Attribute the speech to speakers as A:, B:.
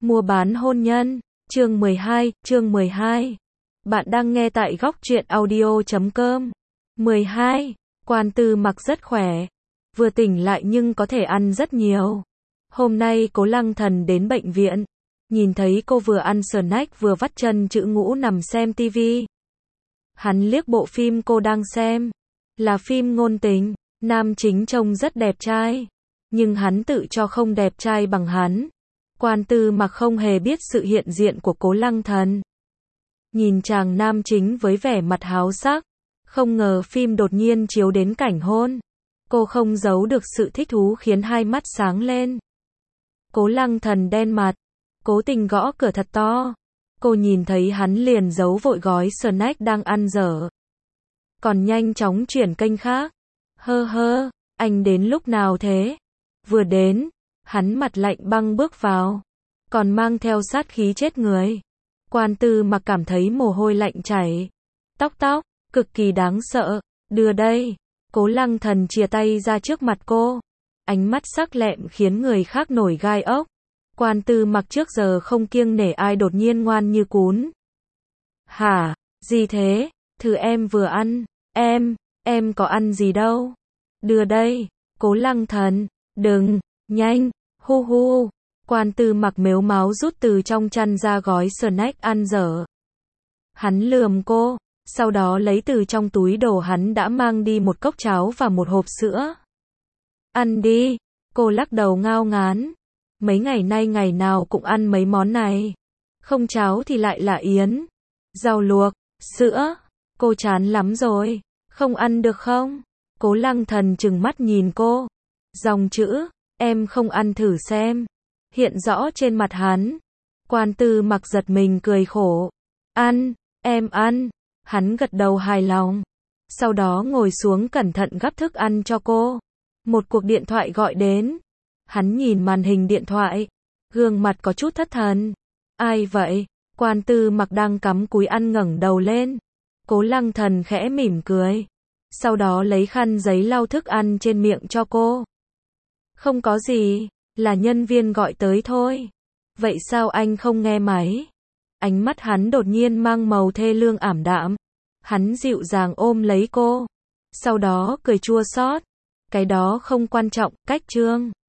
A: Mua bán hôn nhân, chương 12. Bạn đang nghe tại góc truyện audio.com. 12. Quan Tư Mặc rất khỏe. Vừa tỉnh lại nhưng có thể ăn rất nhiều. Hôm nay Cố Lăng Thần đến bệnh viện. Nhìn thấy cô vừa ăn snack vừa vắt chân chữ ngũ nằm xem tivi. Hắn liếc bộ phim cô đang xem. Là phim ngôn tình. Nam chính trông rất đẹp trai. Nhưng hắn tự cho không đẹp trai bằng hắn. Quan Tư Mặc không hề biết sự hiện diện của Cố Lăng Thần. Nhìn chàng nam chính với vẻ mặt háo sắc. Không ngờ phim đột nhiên chiếu đến cảnh hôn. Cô không giấu được sự thích thú khiến hai mắt sáng lên. Cố Lăng Thần đen mặt. Cố tình gõ cửa thật to. Cô nhìn thấy hắn liền giấu vội gói snack đang ăn dở. Còn nhanh chóng chuyển kênh khác. Hơ, anh đến lúc nào thế? Vừa đến, hắn mặt lạnh băng bước vào. Còn mang theo sát khí chết người. Quan Tư Mặc cảm thấy mồ hôi lạnh chảy. Tóc, cực kỳ đáng sợ. Đưa đây. Cố Lăng Thần chìa tay ra trước mặt cô. Ánh mắt sắc lẹm khiến người khác nổi gai ốc. Quan Tư Mặc trước giờ không kiêng nể ai đột nhiên ngoan như cún. Hả? Gì thế? Thứ em vừa ăn. Em có ăn gì đâu. Đưa đây. Cố Lăng Thần. Đừng. Nhanh. Hu. Quan Tư Mặc mếu máo rút từ trong chăn ra gói snack ăn dở. Hắn lườm cô. Sau đó lấy từ trong túi đồ hắn đã mang đi một cốc cháo và một hộp sữa. Ăn đi. Cô lắc đầu ngao ngán. Mấy ngày nay ngày nào cũng ăn mấy món này. Không cháo thì lại là yến. Rau luộc. Sữa. Cô chán lắm rồi. Không ăn được không? Cố Lăng Thần trừng mắt nhìn cô. Dòng chữ. Em không ăn thử xem. Hiện rõ trên mặt hắn. Quan Tư Mặc giật mình cười khổ. Ăn. Em ăn. Hắn gật đầu hài lòng. Sau đó ngồi xuống cẩn thận gắp thức ăn cho cô. Một cuộc điện thoại gọi đến. Hắn nhìn màn hình điện thoại. Gương mặt có chút thất thần. Ai vậy? Quan Tư Mặc đang cắm cúi ăn ngẩng đầu lên. Cố Lăng Thần khẽ mỉm cười. Sau đó lấy khăn giấy lau thức ăn trên miệng cho cô. Không có gì. Là nhân viên gọi tới thôi. Vậy sao anh không nghe máy? Ánh mắt hắn đột nhiên mang màu thê lương ảm đạm. Hắn dịu dàng ôm lấy cô. Sau đó cười chua xót. Cái đó không quan trọng, cách chương.